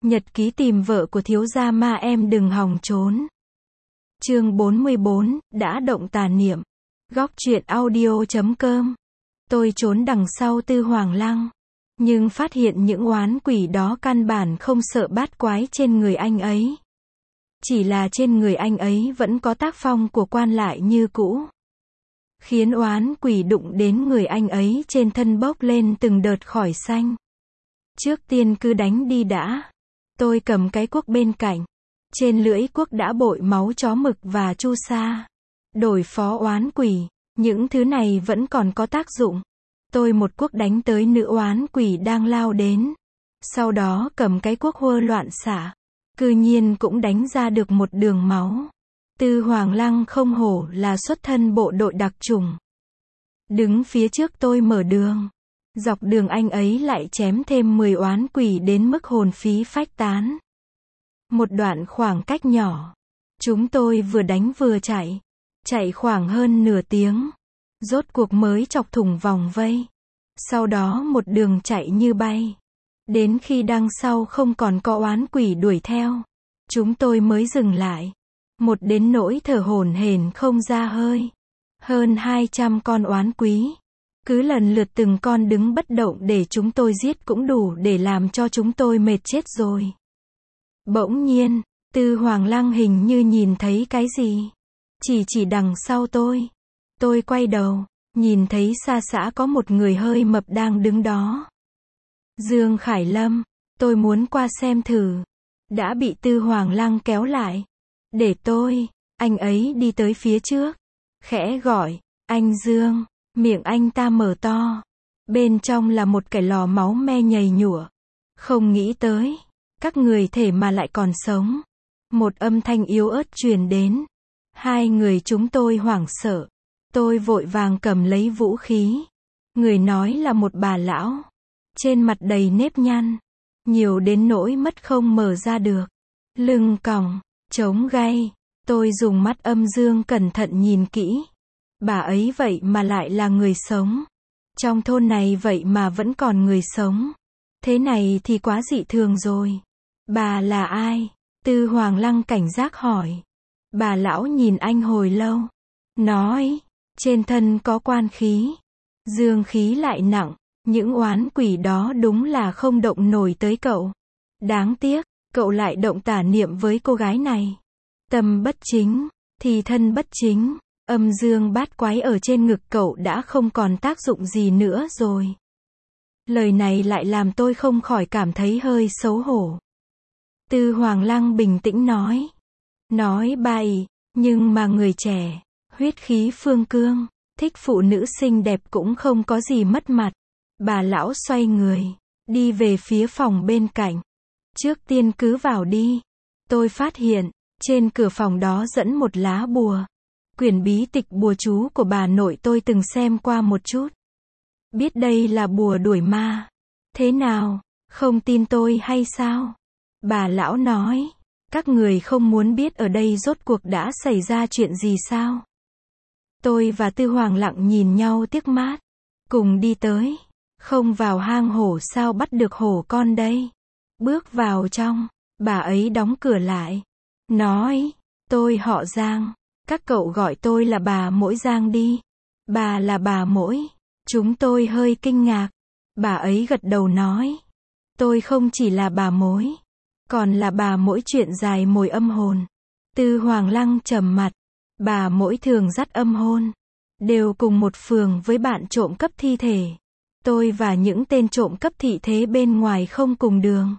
Nhật ký tìm vợ của thiếu gia ma em đừng hòng trốn. Chương 44, đã động tà niệm. Góc truyện audio.com. Tôi trốn đằng sau Tư Hoàng Lăng, nhưng phát hiện những oán quỷ đó căn bản không sợ bát quái trên người anh ấy. Chỉ là trên người anh ấy vẫn có tác phong của quan lại như cũ, khiến oán quỷ đụng đến người anh ấy trên thân bốc lên từng đợt khỏi xanh. Trước tiên cứ đánh đi đã. Tôi cầm cái cuốc bên cạnh. Trên lưỡi cuốc đã bội máu chó mực và chu sa. Đổi phó oán quỷ. Những thứ này vẫn còn có tác dụng. Tôi một cuốc đánh tới nữ oán quỷ đang lao đến. Sau đó cầm cái cuốc hơ loạn xạ. Cư nhiên cũng đánh ra được một đường máu. Tư Hoàng Lăng không hổ là xuất thân bộ đội đặc chủng. Đứng phía trước tôi mở đường. Dọc đường anh ấy lại chém thêm 10 oán quỷ đến mức hồn phí phách tán. Một đoạn khoảng cách nhỏ. Chúng tôi vừa đánh vừa chạy. Chạy khoảng hơn nửa tiếng. Rốt cuộc mới chọc thủng vòng vây. Sau đó một đường chạy như bay. Đến khi đằng sau không còn có oán quỷ đuổi theo, chúng tôi mới dừng lại. Một đến nỗi thở hổn hển không ra hơi. Hơn 200 con oán quý. Cứ lần lượt từng con đứng bất động để chúng tôi giết cũng đủ để làm cho chúng tôi mệt chết rồi. Bỗng nhiên, Tư Hoàng Lăng hình như nhìn thấy cái gì. Chỉ đằng sau tôi. Tôi quay đầu, nhìn thấy xa xã có một người hơi mập đang đứng đó. Dương Khải Lâm, tôi muốn qua xem thử. Đã bị Tư Hoàng Lăng kéo lại. Để tôi, anh ấy đi tới phía trước. Khẽ gọi, anh Dương. Miệng anh ta mở to. Bên trong là một cái lò máu me nhầy nhụa. Không nghĩ tới, các người thể mà lại còn sống. Một âm thanh yếu ớt truyền đến. Hai người chúng tôi hoảng sợ. Tôi vội vàng cầm lấy vũ khí. Người nói là một bà lão. Trên mặt đầy nếp nhăn. Nhiều đến nỗi mất không mở ra được. Lưng còng, chống gay. Tôi dùng mắt âm dương cẩn thận nhìn kỹ. Bà ấy vậy mà lại là người sống. Trong thôn này vậy mà vẫn còn người sống. Thế này thì quá dị thường rồi. Bà là ai? Tư Hoàng Lăng cảnh giác hỏi. Bà lão nhìn anh hồi lâu. Nói, trên thân có quan khí. Dương khí lại nặng. Những oán quỷ đó đúng là không động nổi tới cậu. Đáng tiếc, cậu lại động tà niệm với cô gái này. Tâm bất chính, thì thân bất chính. Âm dương bát quái ở trên ngực cậu đã không còn tác dụng gì nữa rồi. Lời này lại làm tôi không khỏi cảm thấy hơi xấu hổ. Tư Hoàng Lăng bình tĩnh nói. Nói bậy, nhưng mà người trẻ, huyết khí phương cương, thích phụ nữ xinh đẹp cũng không có gì mất mặt. Bà lão xoay người, đi về phía phòng bên cạnh. Trước tiên cứ vào đi. Tôi phát hiện, trên cửa phòng đó dẫn một lá bùa. Quyển bí tịch bùa chú của bà nội tôi từng xem qua một chút. Biết đây là bùa đuổi ma. Thế nào, không tin tôi hay sao? Bà lão nói, các người không muốn biết ở đây rốt cuộc đã xảy ra chuyện gì sao? Tôi và Tư Hoàng Lặng nhìn nhau tiếc mát. Cùng đi tới. Không vào hang hổ sao bắt được hổ con đây? Bước vào trong, bà ấy đóng cửa lại. Nói, tôi họ Giang. Các cậu gọi tôi là bà Mỗi Giang đi. Bà là bà Mỗi. Chúng tôi hơi kinh ngạc. Bà ấy gật đầu nói. Tôi không chỉ là bà Mối. Còn là bà Mỗi chuyện dài mồi âm hồn. Tư Hoàng Lăng trầm mặt. Bà Mỗi thường dắt âm hồn. Đều cùng một phường với bạn trộm cắp thi thể. Tôi và những tên trộm cắp thị thế bên ngoài không cùng đường.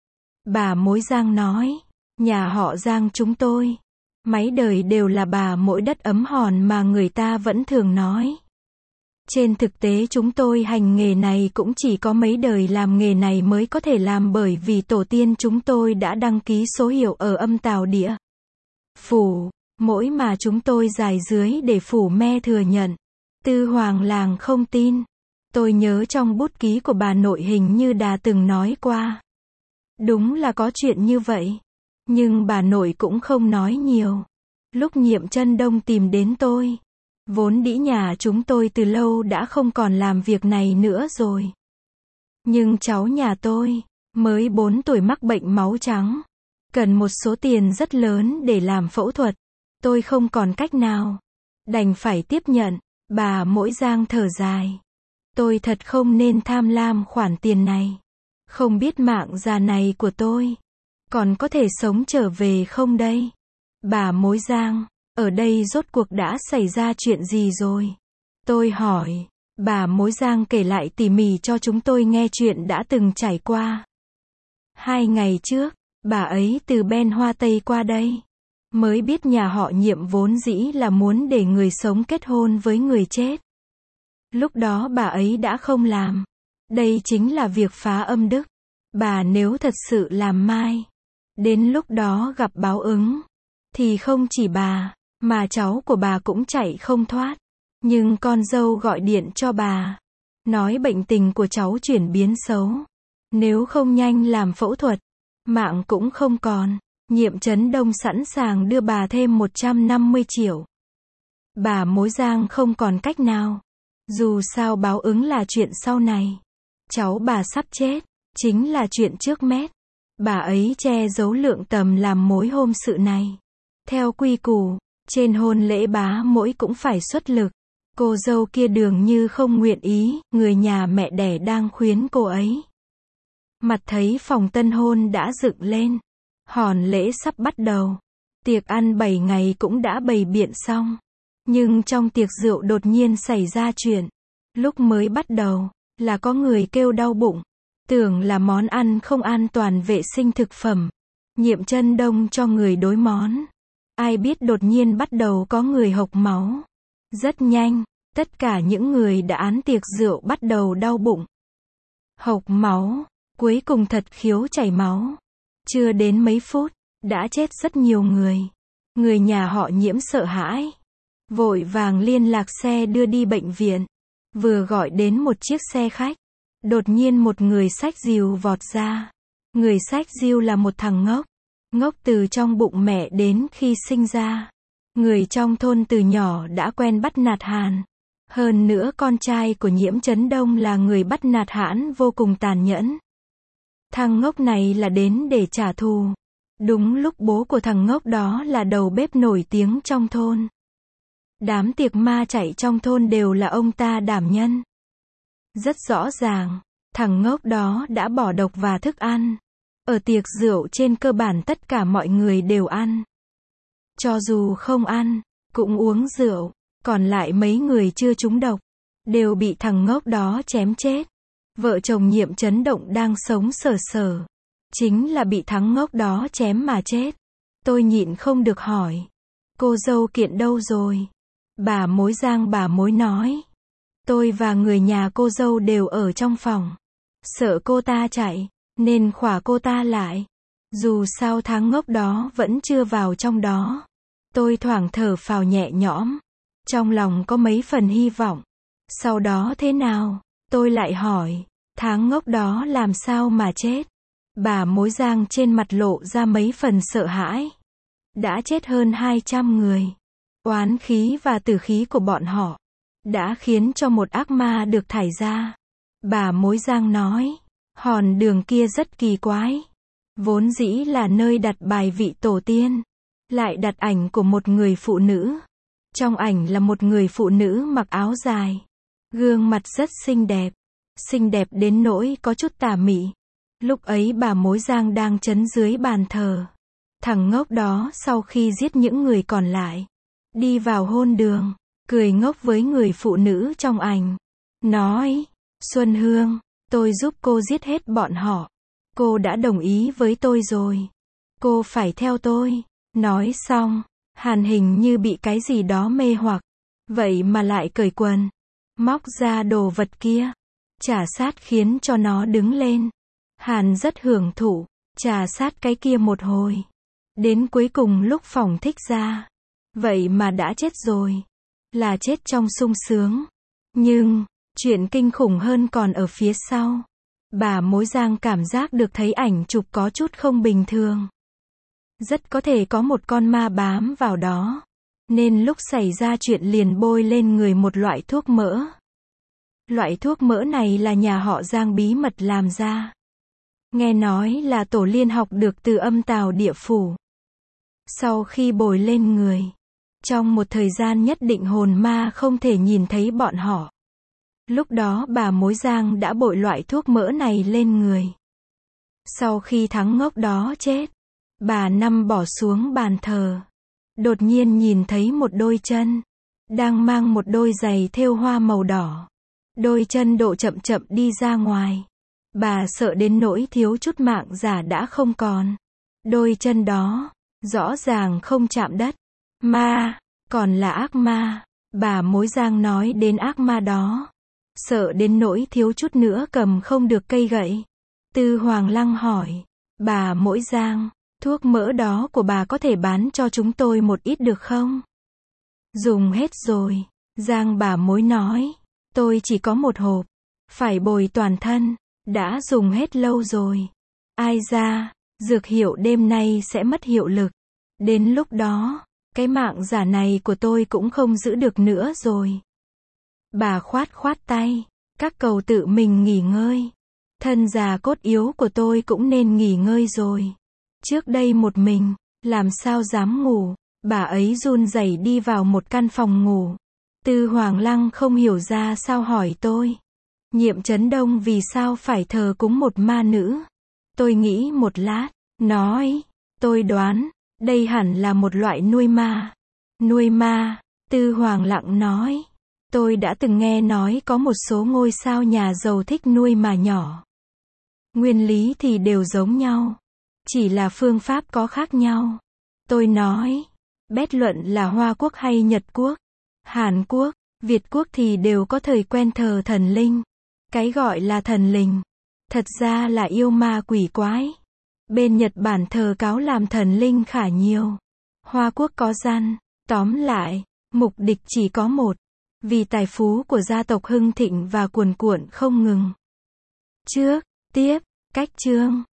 Bà Mối Giang nói. Nhà họ Giang chúng tôi. Mấy đời đều là bà Mỗi đất ấm hòn mà người ta vẫn thường nói. Trên thực tế chúng tôi hành nghề này cũng chỉ có mấy đời làm nghề này mới có thể làm bởi vì tổ tiên chúng tôi đã đăng ký số hiệu ở âm tào địa. Phủ, mỗi mà chúng tôi dài dưới để phủ me thừa nhận. Tư Hoàng Làng không tin. Tôi nhớ trong bút ký của bà nội hình như đã từng nói qua. Đúng là có chuyện như vậy. Nhưng bà nội cũng không nói nhiều. Lúc Nhiệm Chân Đông tìm đến tôi. Vốn dĩ nhà chúng tôi từ lâu đã không còn làm việc này nữa rồi. Nhưng cháu nhà tôi, Mới 4 tuổi mắc bệnh máu trắng. Cần một số tiền rất lớn để làm phẫu thuật. Tôi không còn cách nào. Đành phải tiếp nhận. Bà Mỗi Giang thở dài. Tôi thật không nên tham lam khoản tiền này. Không biết mạng già này của tôi còn có thể sống trở về không đây? Bà Mối Giang, ở đây rốt cuộc đã xảy ra chuyện gì rồi? Tôi hỏi. Bà Mối Giang kể lại tỉ mỉ cho chúng tôi nghe chuyện đã từng trải qua. 2 ngày trước, bà ấy từ Ben Hoa Tây qua đây. Mới biết nhà họ Nhiệm vốn dĩ là muốn để người sống kết hôn với người chết. Lúc đó bà ấy đã không làm. Đây chính là việc phá âm đức. Bà nếu thật sự làm mai, đến lúc đó gặp báo ứng, thì không chỉ bà, mà cháu của bà cũng chạy không thoát. Nhưng con dâu gọi điện cho bà, nói bệnh tình của cháu chuyển biến xấu. Nếu không nhanh làm phẫu thuật, mạng cũng không còn. Nhiệm Chấn Đông sẵn sàng đưa bà thêm 150 triệu. Bà Mối Giang không còn cách nào. Dù sao báo ứng là chuyện sau này. Cháu bà sắp chết, chính là chuyện trước mét. Bà ấy che giấu lượng tầm làm mối hôn sự này. Theo quy củ, trên hôn lễ bá mỗi cũng phải xuất lực. Cô dâu kia dường như không nguyện ý, người nhà mẹ đẻ đang khuyến cô ấy. Mặt thấy phòng tân hôn đã dựng lên. Hòn lễ sắp bắt đầu. Tiệc ăn 7 ngày cũng đã bày biện xong. Nhưng trong tiệc rượu đột nhiên xảy ra chuyện. Lúc mới bắt đầu, là có người kêu đau bụng. Tưởng là món ăn không an toàn vệ sinh thực phẩm. Nhiệm Chấn Đông cho người đối món. Ai biết đột nhiên bắt đầu có người hộc máu. Rất nhanh, tất cả những người đã án tiệc rượu bắt đầu đau bụng. Hộc máu, cuối cùng thật khiếu chảy máu. Chưa đến mấy phút, đã chết rất nhiều người. Người nhà họ Nhiễm sợ hãi. Vội vàng liên lạc xe đưa đi bệnh viện. Vừa gọi đến một chiếc xe khách. Đột nhiên một người xách rìu vọt ra. Người xách rìu là một thằng ngốc. Ngốc từ trong bụng mẹ đến khi sinh ra. Người trong thôn từ nhỏ đã quen bắt nạt Hàn. Hơn nữa con trai của Nhiễm Chấn Đông là người bắt nạt Hãn vô cùng tàn nhẫn. Thằng ngốc này là đến để trả thù. Đúng lúc bố của thằng ngốc đó là đầu bếp nổi tiếng trong thôn. Đám tiệc ma chạy trong thôn đều là ông ta đảm nhân. Rất rõ ràng, thằng ngốc đó đã bỏ độc và thức ăn. Ở tiệc rượu trên cơ bản tất cả mọi người đều ăn. Cho dù không ăn, cũng uống rượu. Còn lại mấy người chưa trúng độc, đều bị thằng ngốc đó chém chết. Vợ chồng Nhiệm Chấn Động đang sống sờ sờ. Chính là bị thằng ngốc đó chém mà chết. Tôi nhịn không được hỏi. Cô dâu Kiện đâu rồi? Bà Mối Giang bà Mối nói. Tôi và người nhà cô dâu đều ở trong phòng. Sợ cô ta chạy, nên khỏa cô ta lại. Dù sao thằng ngốc đó vẫn chưa vào trong đó. Tôi thoảng thở phào nhẹ nhõm. Trong lòng có mấy phần hy vọng. Sau đó thế nào? Tôi lại hỏi. Tháng ngốc đó làm sao mà chết? Bà Mối Giang trên mặt lộ ra mấy phần sợ hãi. Đã chết hơn 200 người. Oán khí và tử khí của bọn họ đã khiến cho một ác ma được thải ra. Bà Mối Giang nói. Hòn đường kia rất kỳ quái. Vốn dĩ là nơi đặt bài vị tổ tiên. Lại đặt ảnh của một người phụ nữ. Trong ảnh là một người phụ nữ mặc áo dài. Gương mặt rất xinh đẹp. Xinh đẹp đến nỗi có chút tà mị. Lúc ấy bà Mối Giang đang trấn dưới bàn thờ. Thằng ngốc đó sau khi giết những người còn lại, đi vào hôn đường, cười ngốc với người phụ nữ trong ảnh. Nói, Xuân Hương, tôi giúp cô giết hết bọn họ. Cô đã đồng ý với tôi rồi. Cô phải theo tôi. Nói xong, Hàn hình như bị cái gì đó mê hoặc. Vậy mà lại cởi quần. Móc ra đồ vật kia. Chà sát khiến cho nó đứng lên. Hàn rất hưởng thụ. Chà sát cái kia một hồi. Đến cuối cùng lúc phỏng thích ra. Vậy mà đã chết rồi. Là chết trong sung sướng. Nhưng, chuyện kinh khủng hơn còn ở phía sau. Bà Mối Giang cảm giác được thấy ảnh chụp có chút không bình thường. Rất có thể có một con ma bám vào đó. Nên lúc xảy ra chuyện liền bôi lên người một loại thuốc mỡ. Loại thuốc mỡ này là nhà họ Giang bí mật làm ra. Nghe nói là tổ Liên học được từ âm tào địa phủ. Sau khi bồi lên người, trong một thời gian nhất định hồn ma không thể nhìn thấy bọn họ. Lúc đó bà Mối Giang đã bội loại thuốc mỡ này lên người. Sau khi thằng ngốc đó chết, bà nằm bỏ xuống bàn thờ. Đột nhiên nhìn thấy một đôi chân, đang mang một đôi giày thêu hoa màu đỏ. Đôi chân độ chậm chậm đi ra ngoài. Bà sợ đến nỗi thiếu chút mạng giả đã không còn. Đôi chân đó, rõ ràng không chạm đất. Ma, còn là ác ma. Bà Mối Giang nói đến ác ma đó. Sợ đến nỗi thiếu chút nữa cầm không được cây gậy. Tư Hoàng Lăng hỏi, bà Mối Giang, thuốc mỡ đó của bà có thể bán cho chúng tôi một ít được không? Dùng hết rồi. Giang bà Mối nói, tôi chỉ có một hộp, phải bồi toàn thân, đã dùng hết lâu rồi. Ai ra, dược hiệu đêm nay sẽ mất hiệu lực. Đến lúc đó, cái mạng giả này của tôi cũng không giữ được nữa rồi. Bà khoát khoát tay, các cậu tự mình nghỉ ngơi. Thân già cốt yếu của tôi cũng nên nghỉ ngơi rồi. Trước đây một mình, làm sao dám ngủ. Bà ấy run rẩy đi vào một căn phòng ngủ. Tư Hoàng Lăng không hiểu ra sao hỏi tôi. Nhiệm Chấn Đông vì sao phải thờ cúng một ma nữ? Tôi nghĩ một lát, nói, tôi đoán, đây hẳn là một loại nuôi ma. Nuôi ma, Tư Hoàng Lặng nói. Tôi đã từng nghe nói có một số ngôi sao nhà giàu thích nuôi ma nhỏ. Nguyên lý thì đều giống nhau. Chỉ là phương pháp có khác nhau. Tôi nói, bất luận là Hoa Quốc hay Nhật Quốc, Hàn Quốc, Việt Quốc thì đều có thời quen thờ thần linh. Cái gọi là thần linh, thật ra là yêu ma quỷ quái. Bên Nhật Bản thờ cáo làm thần linh khả nhiều. Hoa Quốc có gian. Tóm lại, mục đích chỉ có một. Vì tài phú của gia tộc hưng thịnh và cuồn cuộn không ngừng. Trước, tiếp, cách chương.